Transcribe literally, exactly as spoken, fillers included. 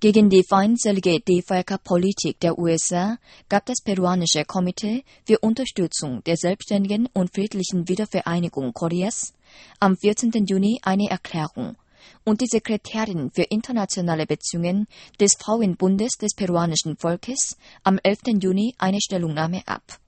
Gegen die feindselige D V K-Politik der U S A gab das peruanische Komitee für Unterstützung der selbstständigen und friedlichen Wiedervereinigung Koreas am vierzehnten Juni eine Erklärung und die Sekretärin für internationale Beziehungen des Frauenbundes des peruanischen Volkes am elften Juni eine Stellungnahme ab.